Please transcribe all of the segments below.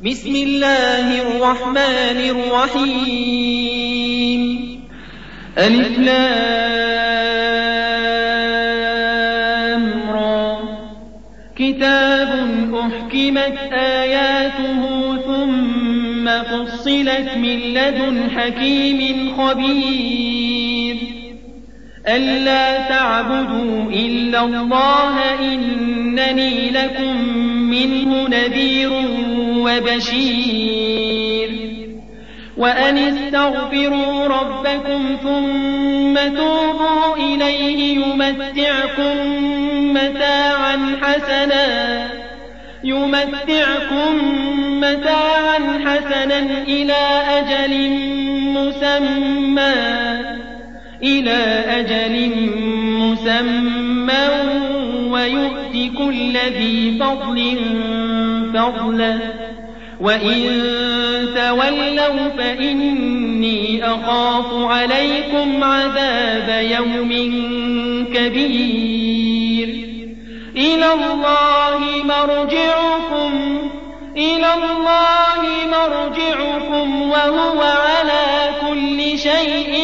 بسم الله الرحمن الرحيم. ألف لام را. كتاب أحكمت آياته ثم فصلت من لدن حكيم خبير. ألا تعبدوا إلا الله إنني لكم منه نذير وبشير. وأن استغفروا ربكم ثم توبوا إليه يمتعكم متاعا حسنا إلى أجل مسمى ويؤت كل ذي فضل فضله. وإن تولوا فإني أخاف عليكم عذاب يوم كبير. إلى الله مرجعكم وهو على كل شيء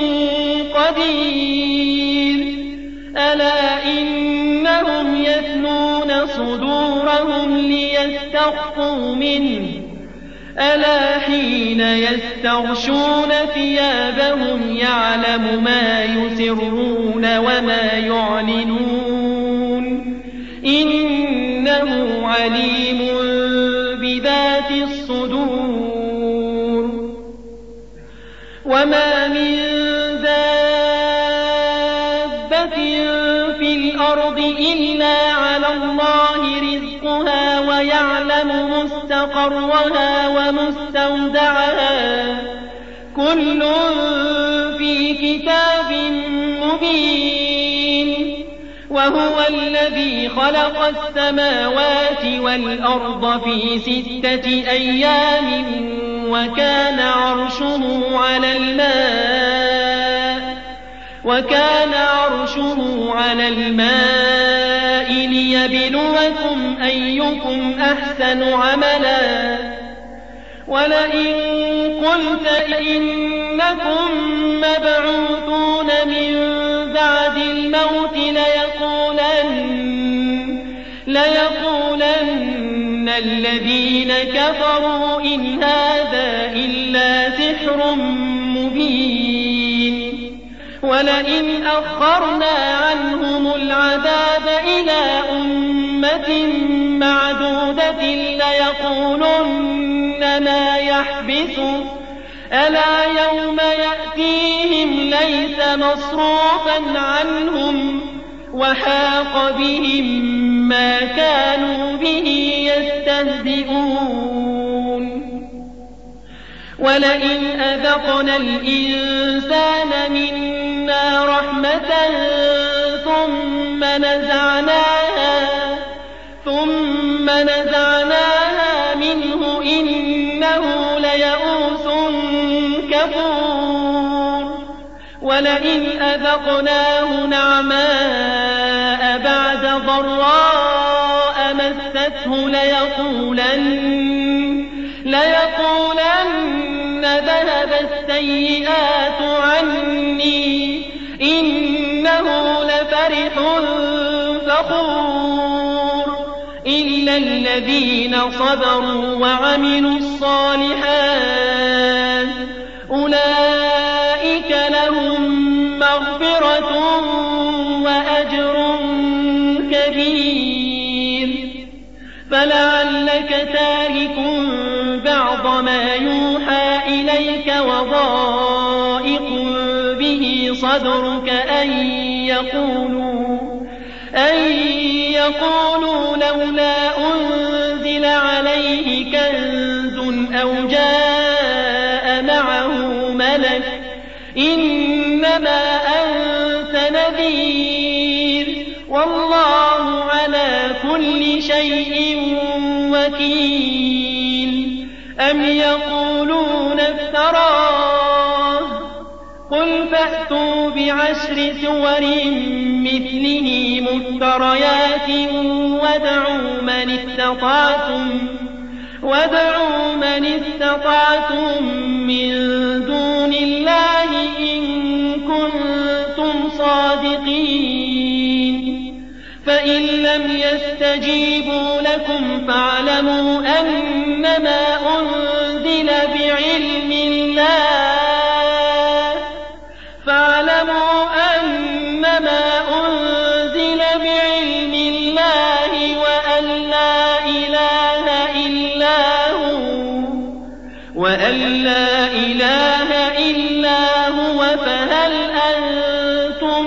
قدير. ألا إنهم يثنون صدورهم ليستخفوا منه ألا حين يستغشون ثيابهم يعلم ما يسرون وما يعلنون إنه عليم بذات الصدور. وما من دابة في الأرض إلا على الله رزقها ويعلم مستقرها ومستودعها كل في كتاب مبين. وهو الذي خلق السماوات والأرض في 6 أيام وكان عرشه على الماء ليبلوكم أيكم أحسن عملا. ولئن قلت إنكم مبعوثون من بعد الموت ليقولن الذين كفروا إن هذا إلا سحر مبين. ولئن أخرنا عنهم العذاب إلى أمة معدودة ليقولن ما يحبسه ألا يوم يأتيهم ليس مصروفا عنهم وحاق بهم ما كانوا به يستهزئون. ولئن أذقنا الإنسان منا رحمة ثم نزعناها منه إنه ليئوس كفور. ولئن أذقناه نعماء بعد ضراء مسته ليقولن ذهب السيئات عني إنه لفرح فخور. إلا الذين صبروا وعملوا الصالحات أولئك لهم مغفرة وأجر كبير. فلعلك تارك بعض ما يوحى إليك وضائق به صدرك أن يقولوا لولا أنزل عليه كنز أو جاء معه ملك إنما أنت نذير والله على كل شيء وكيل. أم يقولون افتراه قل فأتوا ب10 سور مثله مفتريات وادعوا من استطعتم من دون الله إن كنتم صادقين فإن لم يستجيبوا لكم فاعلموا أنما أنزل بعلم الله وأن لا إله إلا هو فهل أنتم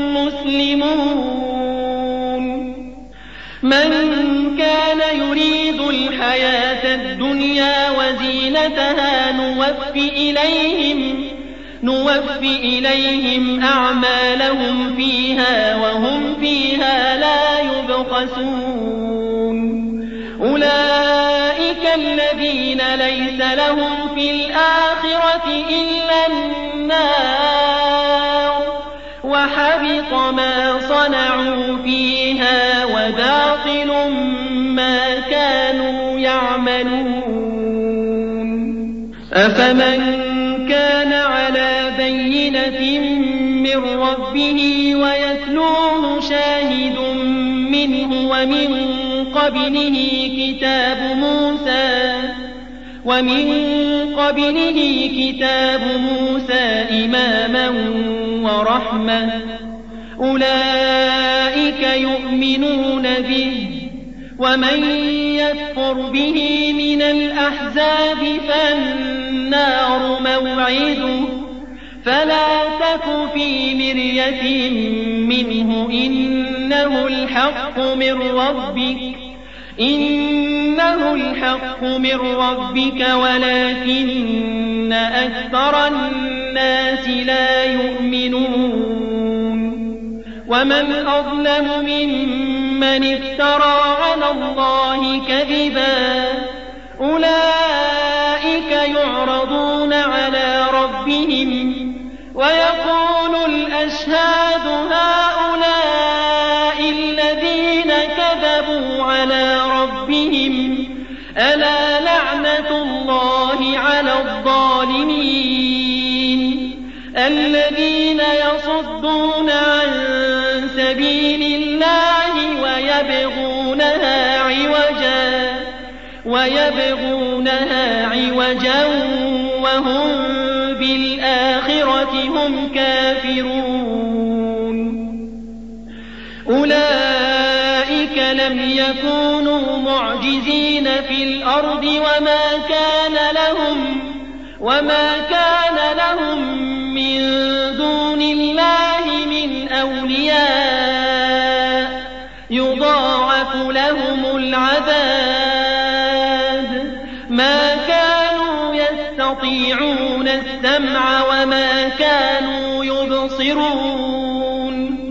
مسلمون من كان يريد الحياة الدنيا وزينتها نوفي إليهم أعمالهم فيها وهم فيها لا يبخسون أولئك الذين ليس لهم في الآخرة إلا النار وحبط ما صنعوا فيها وباطل ما كانوا يعملون أفمن كان على بينة من ربه ويتلوه شاهد منه ومن قبله كتاب موسى إماما ورحمة أولئك يؤمنون به ومن يكفر به من الأحزاب فالنار موعده فلا تك في مرية منه إنه الحق من ربك ولكن أكثر الناس لا يؤمنون ومن أظلم ممن افترى على الله كذبا أولئك يعرضون على ربهم ويقول الأشهاد هؤلاء الذين كذبوا على ربهم ألا لعنة الله على الظالمين الذين يصدون عن سبيل الله ويبغونها عوجا وهم بالآخرة هم كافرون أولئك لم يكونوا معجزين في الأرض وما كان لهم من دون الله من أولياء يضاعف لهم العذاب ما كانوا يستطيعون السمع وما كانوا يبصرون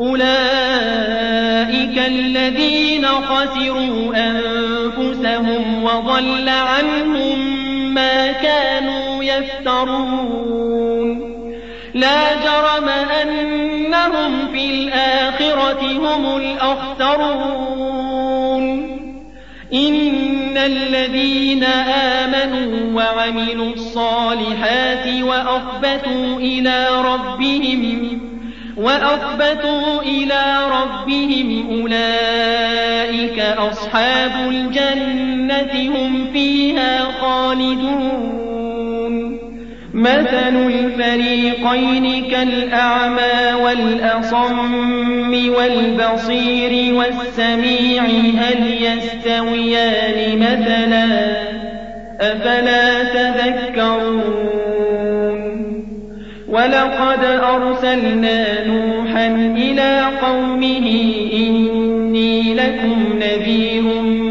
أولئك الذين خسروا أنفسهم وضل عنهم ما كانوا يفترون لا جرم أنهم في الآخرة هم الأخسرون إن الذين آمنوا وعملوا الصالحات وأخبتوا إلى ربهم أولئك أصحاب الجنة هم فيها خالدون مثل الفريقين كالأعمى والأصم والبصير والسميع هل يستويان مثلا أفلا تذكرون ولقد أرسلنا نوحا إلى قومه إني لكم نذير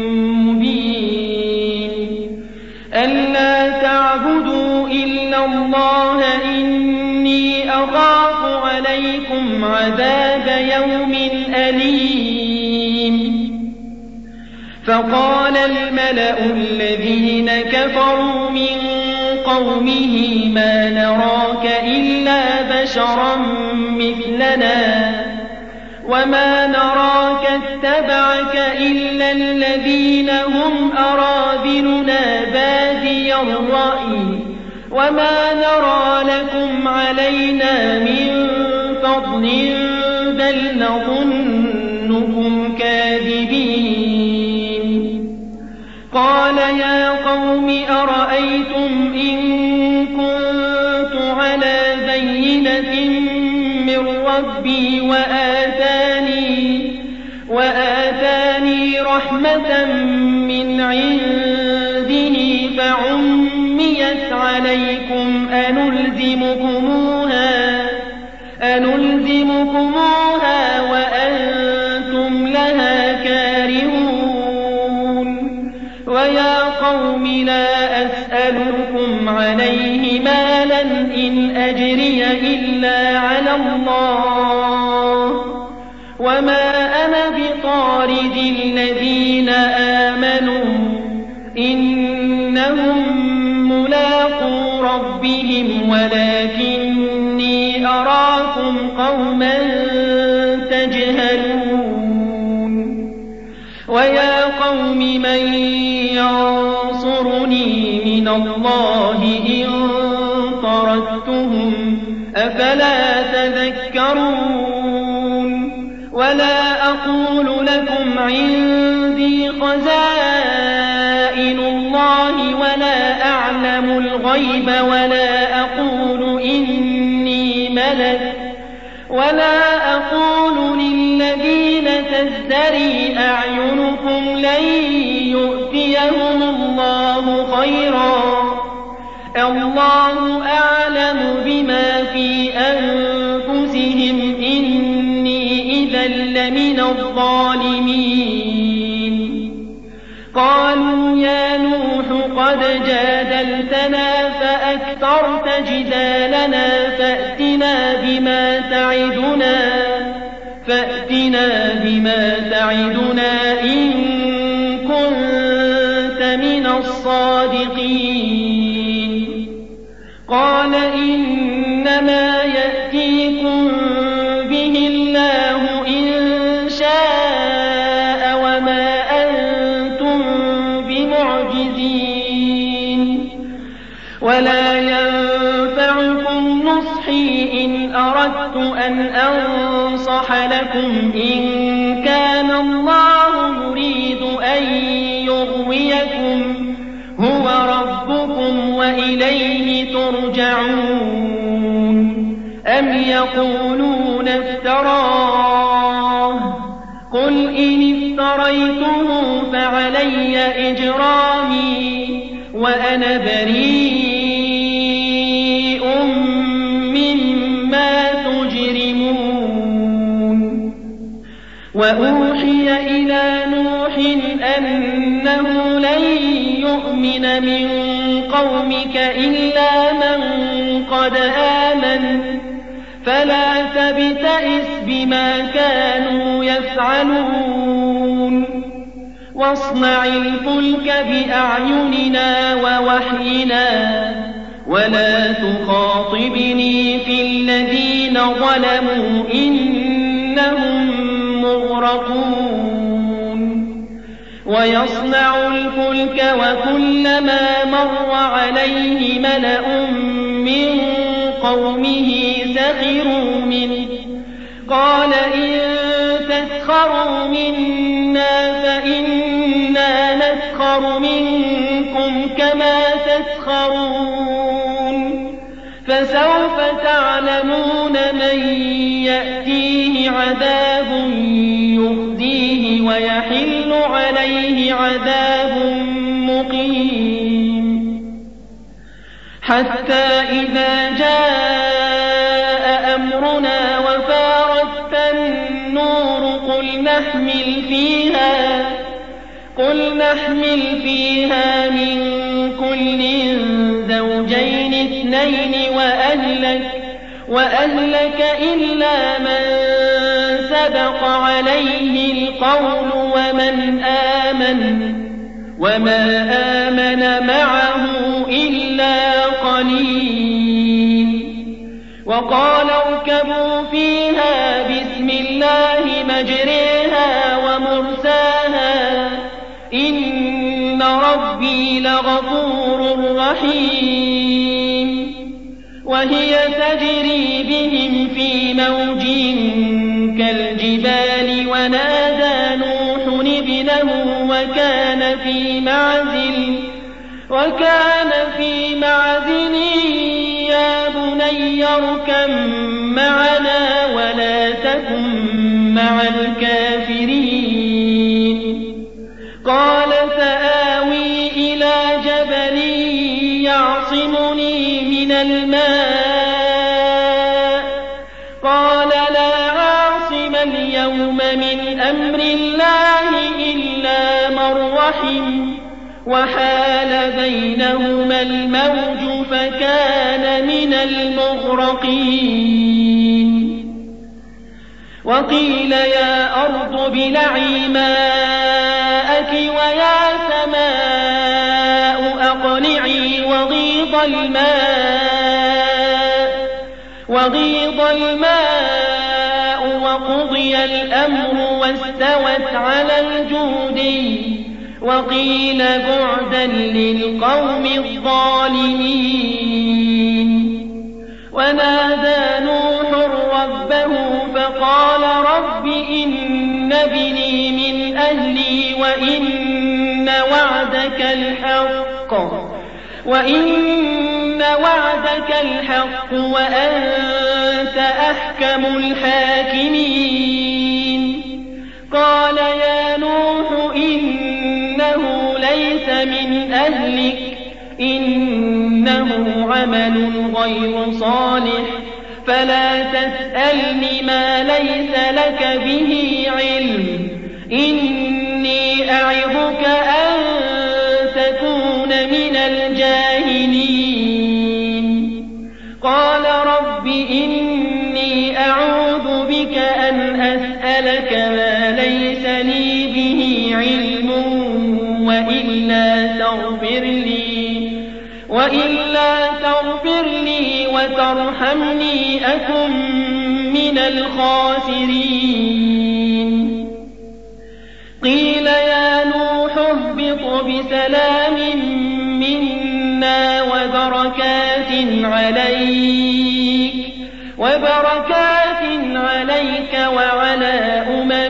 مبين ألا تعبدوا إلا الله إني أخاف عليكم عذاب يوم أليم فقال الملأ الذين كفروا من قومه ما نراك إلا بشرا مثلنا وما نراك اتبعك إلا الذين هم أراذلنا بادي الرأي وما نرى لكم علينا من فضل بل نظنكم كاذبين. قال يا قوم أرأيتم إن كنت على بينة من ربي وآتاني رحمة من عنده فعميت عليكم أنلزمكموها وأنتم لها كارهون. ويا قوم لا أسألكم عليه مالا إن أجري إلا على الله وما أنا بطارد الذين آمنوا إنهم ملاقو ربهم ولكني أراكم قوما تجهلون. ويا قوم من ينصرني من الله إن طردتهم أفلا تذكرون. ولا أقول لكم عندي خزائن الله ولا أعلم الغيب ولا أقول إني ملك ولا أقول للذين تزدري أعينكم لن يؤتيهم الله خيرا الله أعلم بما في أنفسهم إني إذا لمن الظالمين. قالوا يا نوح قد جادلتنا فأكثرت جدالنا فأتنا بما تعدنا إن كنت من الصادقين. قال إنما يأتيكم به الله إن شاء وما أنتم بمعجزين ولا ينفعكم نصحي إن أردت أن أنصح لكم إن كان الله يريد أن يغويكم هو ربكم وإليه ترجعون. أم يقولون افتراه قل إن افتريته فعلي إجرامي وأنا بريء مما تجرمون. وأوحي إلى نوح أنه لن يؤمن من قومك إلا من قد آمن فلا تبتئس بما كانوا يفعلون. واصنع الفلك بأعيننا ووحينا ولا تخاطبني في الذين ظلموا إنهم مغرقون. ويصنع الفلك وكلما مر عليه ملأ من قومه سخروا منه قال إن تسخروا منا فإنا نسخر منكم كما تسخرون. فسوف تعلمون من يأتيه عذاب يخزيه ويحل عليه عذاب مقيم. حتى إذا جاء أمرنا وفارت النور قل نحمل فيها من كل زوجين اثنين وأهلك إلا من سبق عليه القول وما آمن معه إلا قليل. وقال اركبوا فيها بسم الله الله مجريها ومرساها إن ربي لغفور رحيم وهي تجري بهم في موج كالجبال ونادى نوح ابنه وكان في معزل يا بني اركب معنا ولا تكن مع الكافرين قال سآوي إلى جبل يعصمني من الماء قال لا عاصم اليوم من أمر الله إلا من رحم وحال بينهما الموج فكان من المغرقين وقيل يا أرض ابلعي ماءك ويا سماء أقلعي وغيض الماء وقضي الأمر واستوت على الجودي وقيل بعدا للقوم الظالمين ونادى نوح ربه فقال رب إن ابني من أهلي وإن وعدك الحق وأنت أحكم الحاكمين قال يا نوح إنه ليس من أهلك إنه عمل غير صالح فلا تسألني ما ليس لك به علم إني أعظك أن تكون من الجاهلين قال رب إني أعوذ بك أن أسألك ما ليس لي به علم وإلا تغفر لي وترحمني أكن من الخاسرين قيل يا نوح اهبط بسلام منا وبركات عليك وعلى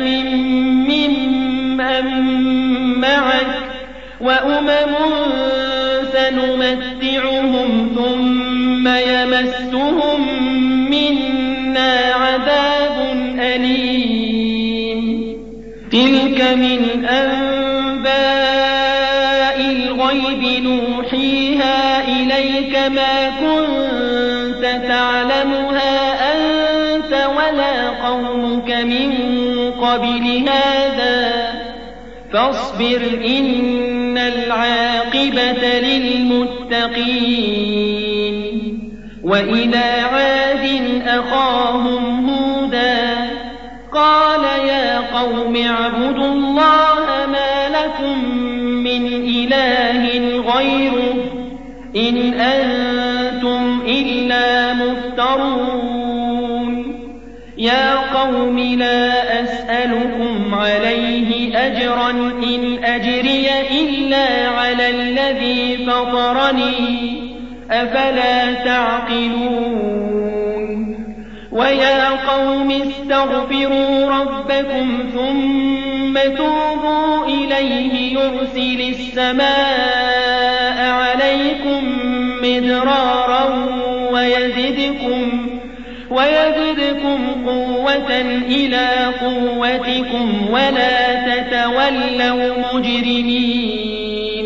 ممن معك وأمم سنمتعهم ثم يمسهم منا عذاب أليم تلك من أنباء الغيب نوحيها إليك ما كنت تعلمها أنت ولا قومك من قبل هذا فاصبر إن العاقبة للمتقين وإلى عاد أخاهم هودا قال يا قوم اعبدوا الله ما لكم من إله غيره إن أنتم إلا مفترون يا قوم لا أسألكم عليه أجرا إن أجري إلا على الذي فطرني أفلا تعقلون ويا قوم استغفروا ربكم ثم توبوا إليه يرسل السماء عليكم مدرارا ويزدكم قوة إلى قوتكم ولا تتولوا مجرمين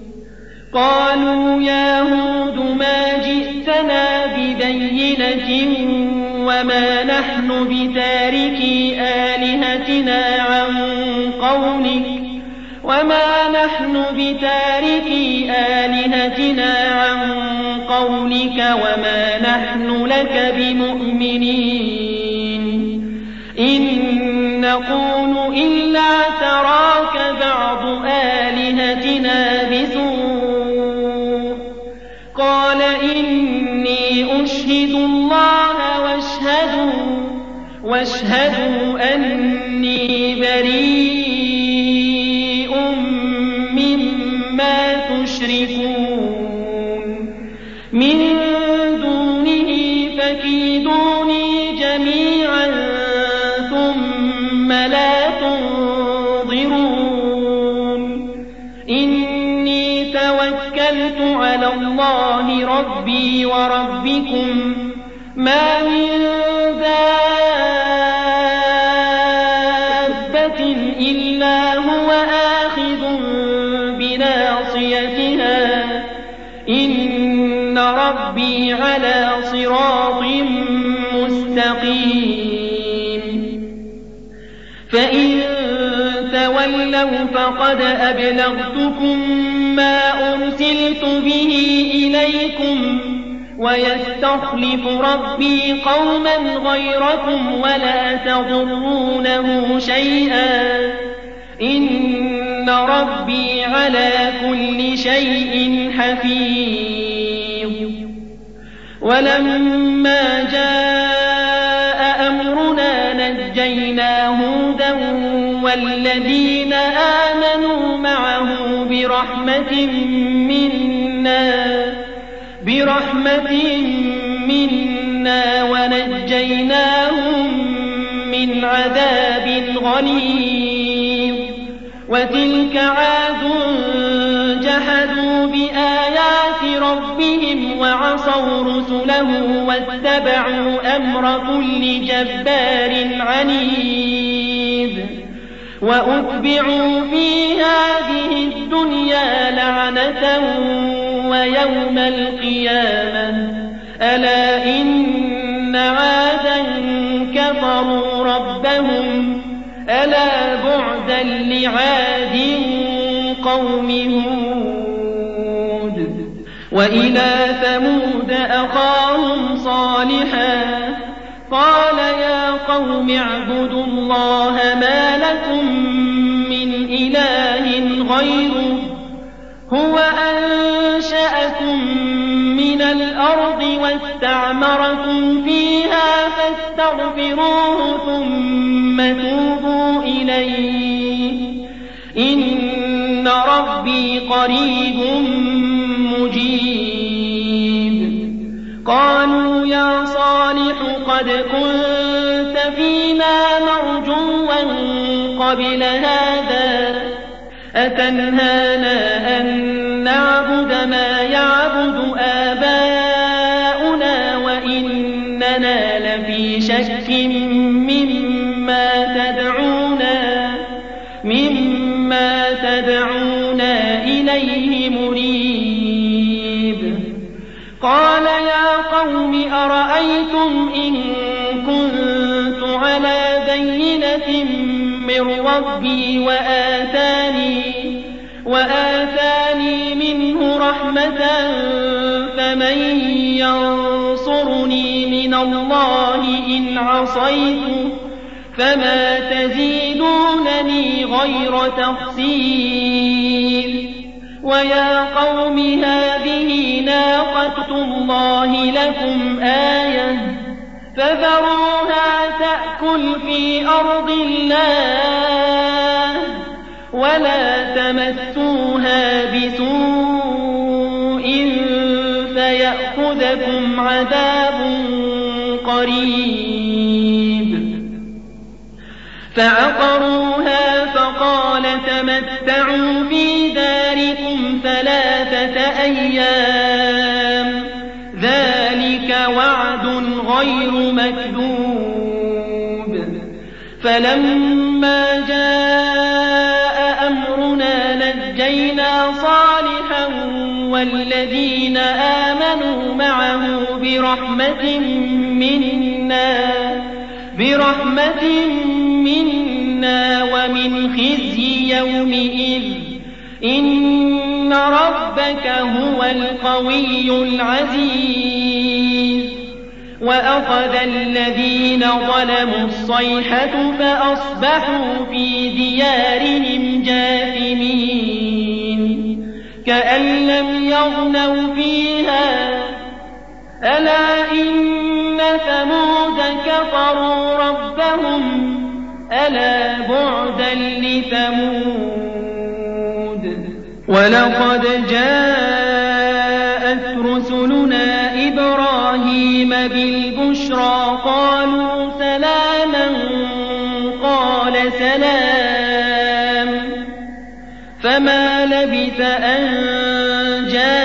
قالوا يا هود ما جئتنا ببينة وما نحن بتاركي آلهتنا عن قولك وما نحن لك بمؤمنين إن نقول إلا تراك بعض آلهتنا بسوء قال إني أشهد الله واشهدوا توكلت على الله ربي وربكم ما من دابة إلا هو آخذ بناصيتها إن ربي على صراط مستقيم فإن تولوا فقد أبلغتكم ما أرسلت به إليكم ويستخلف ربي قوما غيركم ولا تضرونه شيئا إن ربي على كل شيء حفيظ ولما جاء أمرنا نجينا هودا والذين آمنوا معه برحمة منا ونجيناهم من عذاب غليظ وتلك عاد جحدوا بآيات ربهم وعصوا رسله واتبعوا أمر كل جبار عنيد وأتبعوا في هذه الدنيا لعنة ويوم القيامة ألا إن عادا كفروا ربهم ألا بعدا لعاد قوم هود وإلى ثمود أخاهم صالحا قال يا قوم اعبدوا الله ما لكم من إله غيره هو أنشأكم من الأرض واستعمركم فيها فاستغفروه ثم توبوا إليه إن ربي قريب مجيب قالوا يا صالح قد كنت فينا مرجوا قبل هذا أتنهانا أن نعبد ما يعبد آباؤنا وإننا لفي شك مما تدعونا إليه مريب قال يا قوم أرأيتم إن كنت على بينة من ربي وآتاني منه رحمة فمن ينصرني من الله إن عصيته فما تزيدونني غير تخسير ويا قوم هذه ناقة الله لكم آية فذروها تأكل في أرض الله ولا تمسوها بسوء فيأخذكم عذاب قريب فعقروها فقال تمتعوا في داركم 3 أيام ذلك وعد غير مكذوب فلما جاء أمرنا نجينا صالحا والذين آمنوا معه برحمة منا ومن خزي يومئذ إن ربك هو القوي العزيز وأخذ الذين ظلموا الصيحة فأصبحوا في ديارهم جاثمين كأن لم يغنوا فيها ألا إن ثمود كفروا ربهم ألا بعدا لثمود ولقد جاءت رسلنا إبراهيم بالبشرى قالوا سلاما قال سلام فما لبث أن جاء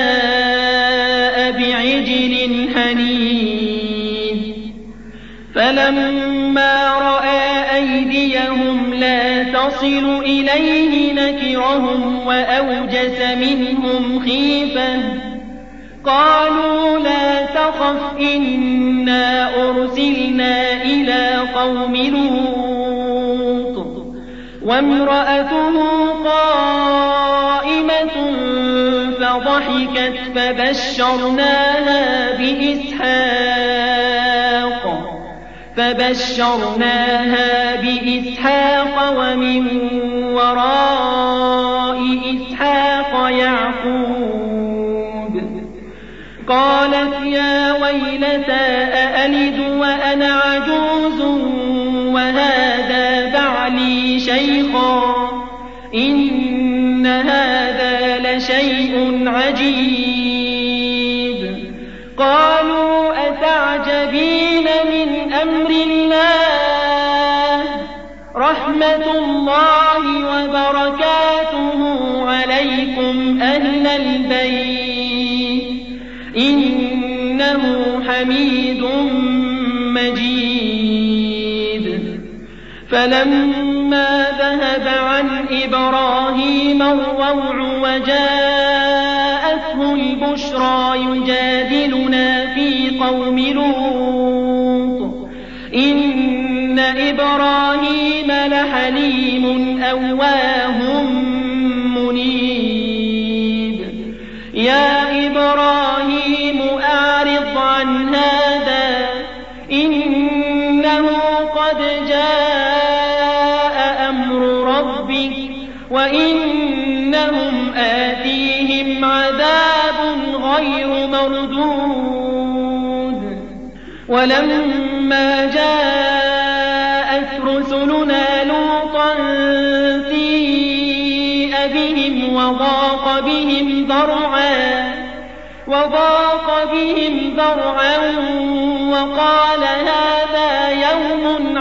فلما رأى أيديهم لا تصل إليه نكرهم وأوجس منهم خيفة قالوا لا تخف إنا أرسلنا إلى قوم لوط وامرأته قائمة فضحكت فبشرناها بإسحاق ومن وراء إسحاق يعقوب قالت يا ويلتى أألد وأنا عجوز وهذا بعلي شيخا إن هذا لشيء عجيب قالوا أتعجبين من أمر الله رحمة الله وبركاته عليكم أهل البيت إنه حميد مجيد فلما ذهب عن إبراهيم الروع وجاءته البشرى يجادلنا في قوم لوط إن إبراهيم لحليم أواه منيب يا إبراهيم أعرض عن هذا إنه قد جاء أمر ربك وإنهم آتيهم عذاب غير مردود ولما جاءت رسلنا لوطا سيء بهم وضاق بهم ذرعا وقال هذا يوم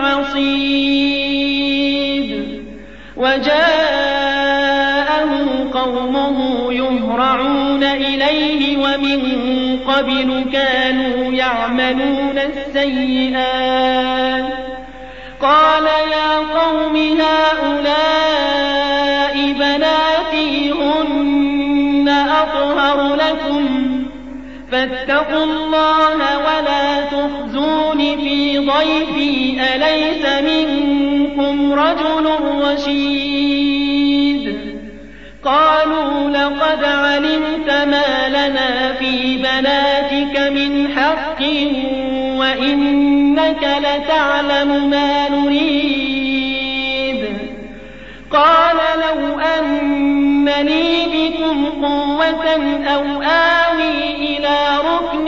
عصيب وجاءه قومه يهرعون إليه ومن قبل كانوا يعملون السيئات قال يا قوم هؤلاء بناتي هن أطهر لكم فاتقوا الله ولا تخزون في ضيفي أليس منكم رجل رشيد قالوا لقد علمت ما لنا في بناتك من حق وإنك لتعلم ما نريد قال لو أن لي بكم قوة أو آوي إلى ركن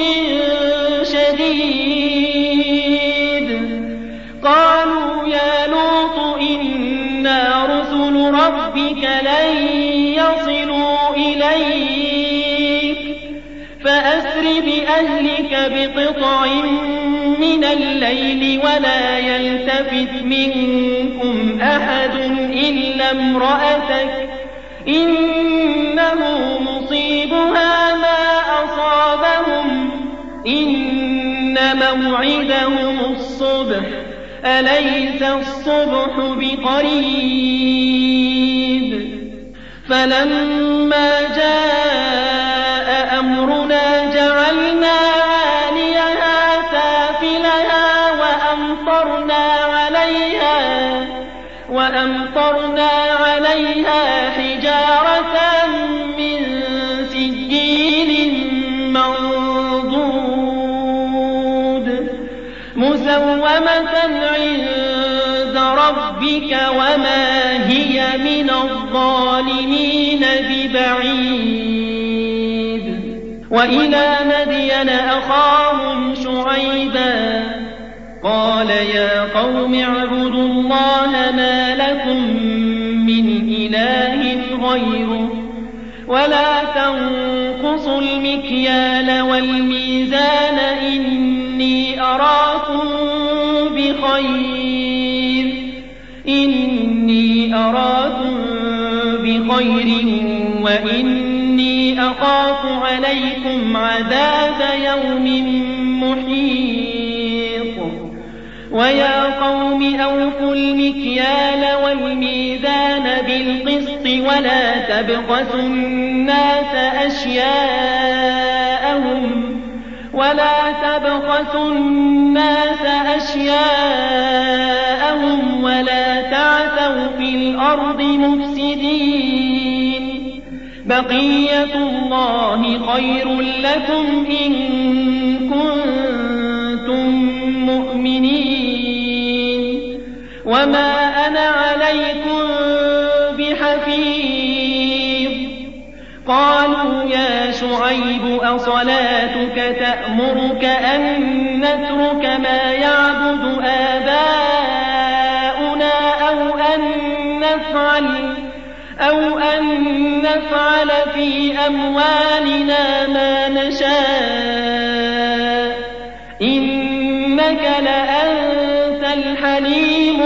شديد قالوا يا لوط إنا رسل ربك لن يصلوا إليك فأسر بأهلك بقطع من الليل ولا يلتفت منكم أحد إلا امرأتك إنه مصيبها ما أصابهم إن موعدهم الصبح أليس الصبح بقريب فلما جاء أمرنا جعلنا عاليها سافلها وأمطرنا عليها حجارة من سجيل منضود مسومة عند ربك وما هي من الظالمين ببعيد وإلى مدين أخاهم شعيبا قال يا قوم اعبدوا الله ما لكم من إله غيره ولا تنقصوا المكيال والميزان إني أراكم بخير وإني أخاف عليكم عذاب يوم محيط ويا قوم أوفوا المكيال والميزان بالقسط ولا تبخسوا الناس أشياءهم ولا تعثوا في الأرض مفسدين بقية الله خير لكم إن كنتم مؤمنين وما أنا عليكم بحفيظ قالوا يا شعيب أصلاتك تأمرك أن نترك ما يعبد آباؤنا أو أن نفعل في أموالنا ما نشاء إنك لأنت الحليم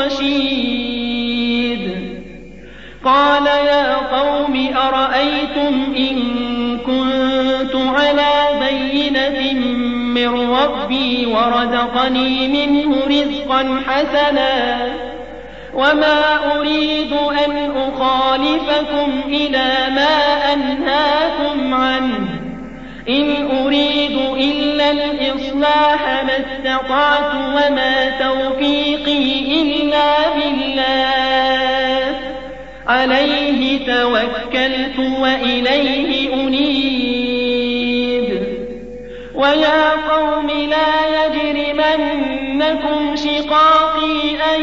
الرشيد قال يا قوم أرأيتم إن كنت على بينة من ربي ورزقني منه رزقا حسنا وما أريد أن أخالفكم إلى ما أنهاكم عنه إن أريد إلا الإصلاح ما استطعت وما توفيقي إلا بالله عليه توكلت وإليه أنيب ويا قوم لا يجرمنكم شقاقي أن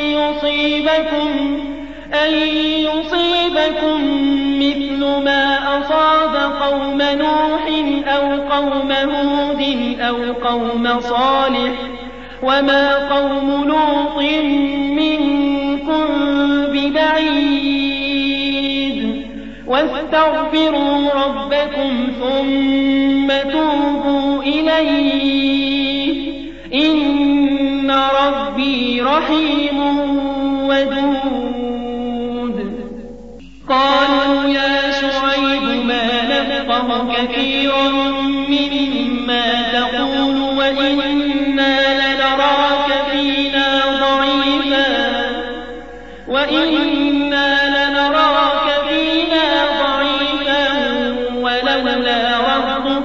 يصيبكم مثل ما أصاب قوم نوح أو قوم هود أو قوم صالح وما قوم لوط منكم ببعيد واستغفروا ربكم ثم توبوا إليه إن ربي رحيم ودود قالوا يا شعيب ما نفقه كثيرا مما تقول وإنا لنراك فينا ضعيفا ولولا رهطك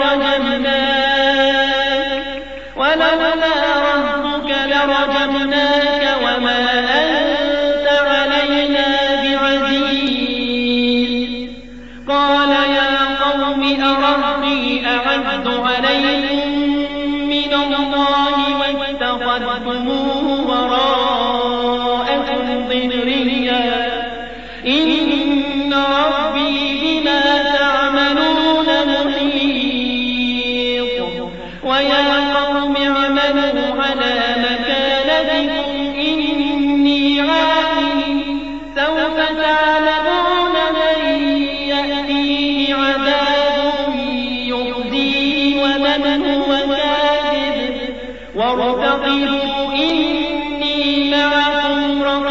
لرجمناك وما أنت علينا بعزيز قال يا قوم أرهطي أعز عليكم من الله واتخذتموه وراءكم ظهريا إن ربي بما تعملون محيط ويا قوم اعملوا على مكانتكم إني عامل سوف تعلمون من يأتيه عذاب يخزيه ومن هو كاذب وارتقبوا إني معكم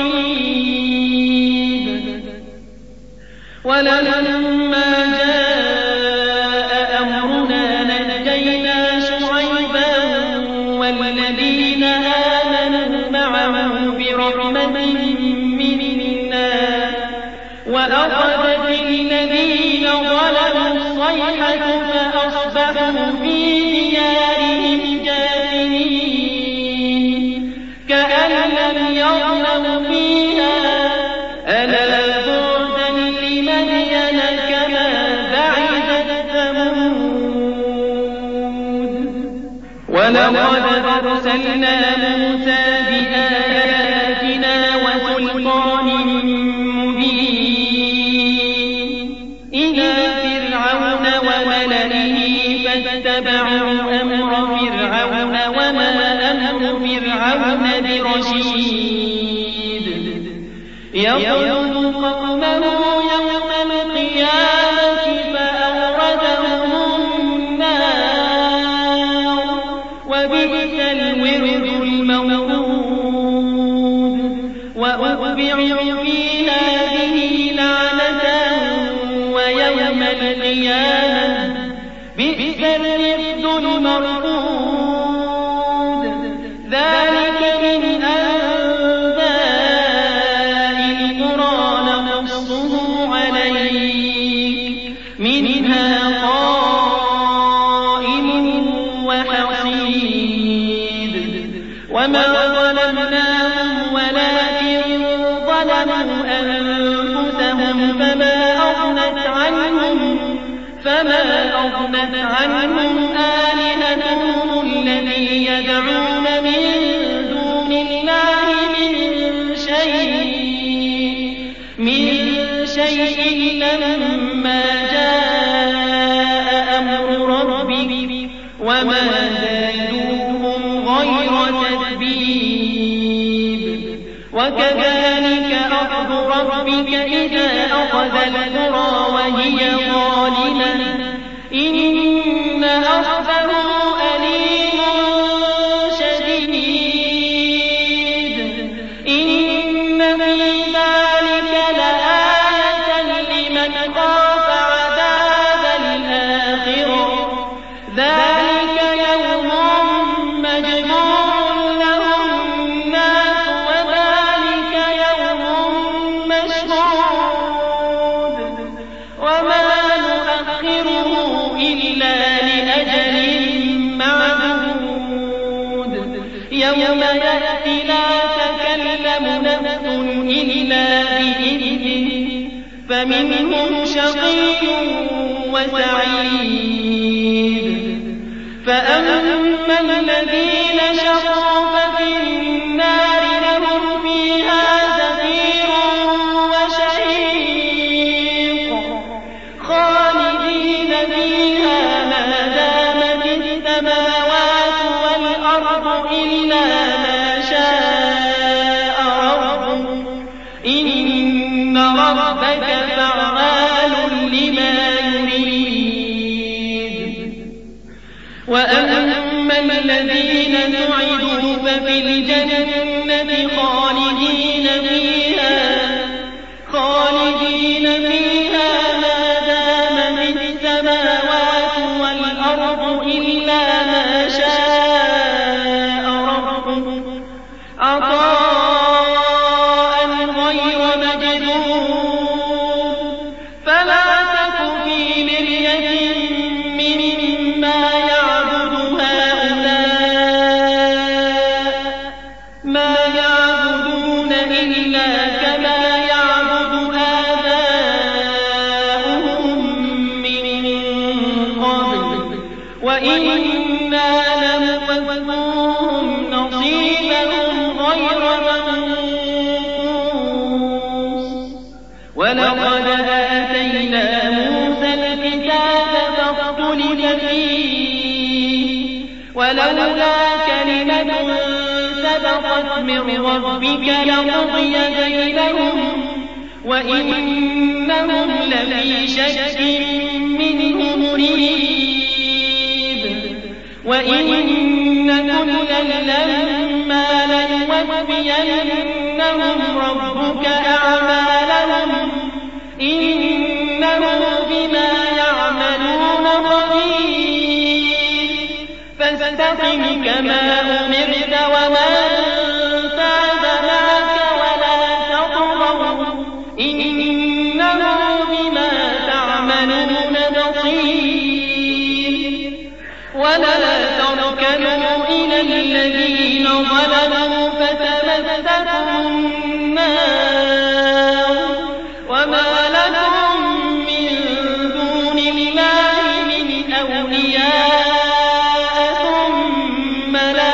رقيب ولما جاء أمرنا نجينا شعيبا والذين آمنوا معه برحمة منا وأخذت الذين ظلموا الصيحة فأصبحوا في ديارهم جاثمين كأن لم يغنوا فيها ألا بعدا لمدين كما بعدت ثمود ولقد أرسلنا موسى بآياتنا وسلطان مبين إلى فرعون وملئه فاتبعوا أمر فرعون وما أمر فرعون برشيد يقتل قومه يوم القيامة فأوردهم النار وبئس الورد المورود وأتبعوا في هذه لعنة ويوم القيامة بئس الرفد المرفود ذلك عنهم آلهتهم الذي يدعون من دون الله من شيء لما جاء أمر ربك وما زادوهم غير تتبيب وكذلك أخذ ربك إذا أخذ القرى وهي ظالمة إن أخذه أليم شديد إن في ذلك لآية لمن خاف عذاب الآخرة ذلك يوم مجموع له الناس وذلك يوم مشهود وما نؤخره إلا لأجل معدود يوم يأتي لا تكلم نفس إلا بإذنه فمنهم شقي وسعيد فأما الذين شقوا ففي النار لهم فيها زفير وشهيق خالدين فيها ما دامت السماوات والأرض إلا ما شاء ربك إن ربك فعال لما يريد وأما الذين سعدوا ففي الجنة خالدين فيها ما دامت السماوات والأرض إلا ما شاء ربك عطاء غير مجدود فلا تك في مرية مما يعبد هؤلاء ما يعبدون إلا كما يعبد آباؤهم من قبل وإنا لموفوهم نصيبهم غير منقوص ولقد آتينا موسى الكتاب فاختلف فيه ولولا كلمة سبقت من ربك لقضي بينهم وإنهم لفي شك منه مريب وإن كلا لما ليوفينهم ربك أعمالهم إنه بما يعملون خبير فاستقم كما أمرت ومن تاب معك ولا تطغوا إنه بما تعملون بصير ولا تركنوا إلى الذين ظلموا فتمسكم النار وما لكم من دون الله من أولياء ثم لا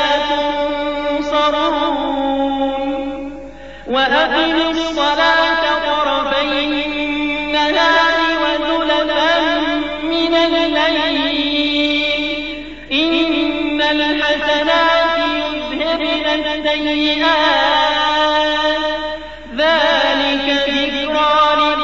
تنصرون وأقموا الصلاة طرفي النهار وزلفا من الليل إن الحسنات يذهبن السيئات ذلك ذكرى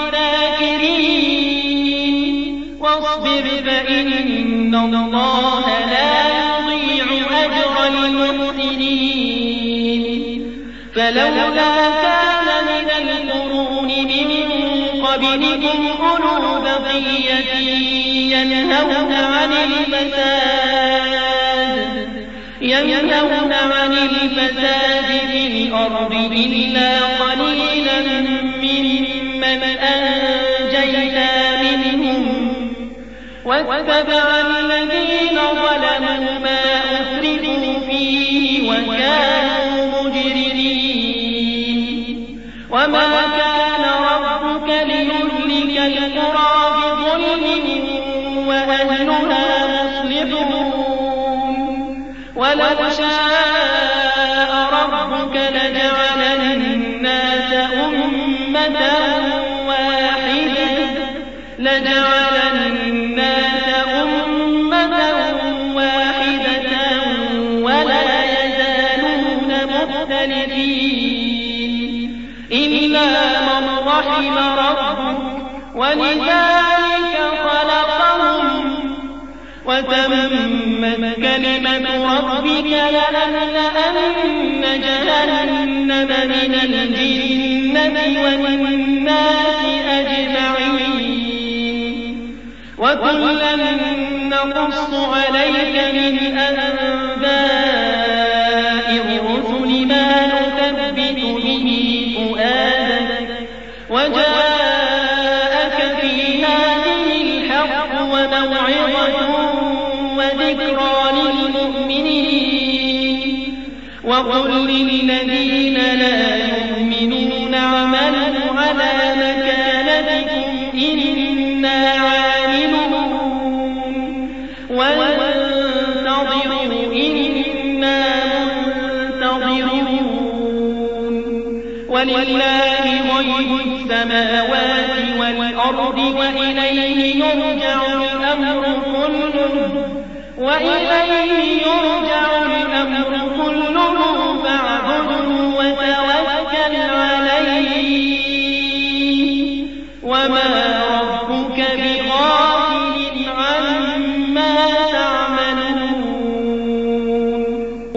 للذاكرين واصبر فإن الله لا يضيع أجر المحسنين فلولا كان من القرون من قبلكم أولو بقية ينهون عن الفساد في الأرض إلا قليلا ممن أنجينا منهم واتبع الذين ظلموا ما أسرفوا فيه وكانوا مجرمين وما كان ربك ليهلك القرى بظلم وأهلها ولو شاء ربك لجعل الناس أمة واحدة ولا يزالون مختلفين إلا من رحم ربك ولذلك خلقهم وتمت كلمة ربك لأملأن جهنم من الجنة والناس أجمعين وكلا نقص عليك من أنباء الرسل ما نثبت به فؤادك وجاءك في هذه الحق وموعظة وذكرى للمؤمنين وقل للذين لا يؤمنون اعملوا على مكانتكم إنا عاملون وانتظروا إنا منتظرون ولله غيب السماوات والأرض وإليه يرجع الأمر كله فاعبده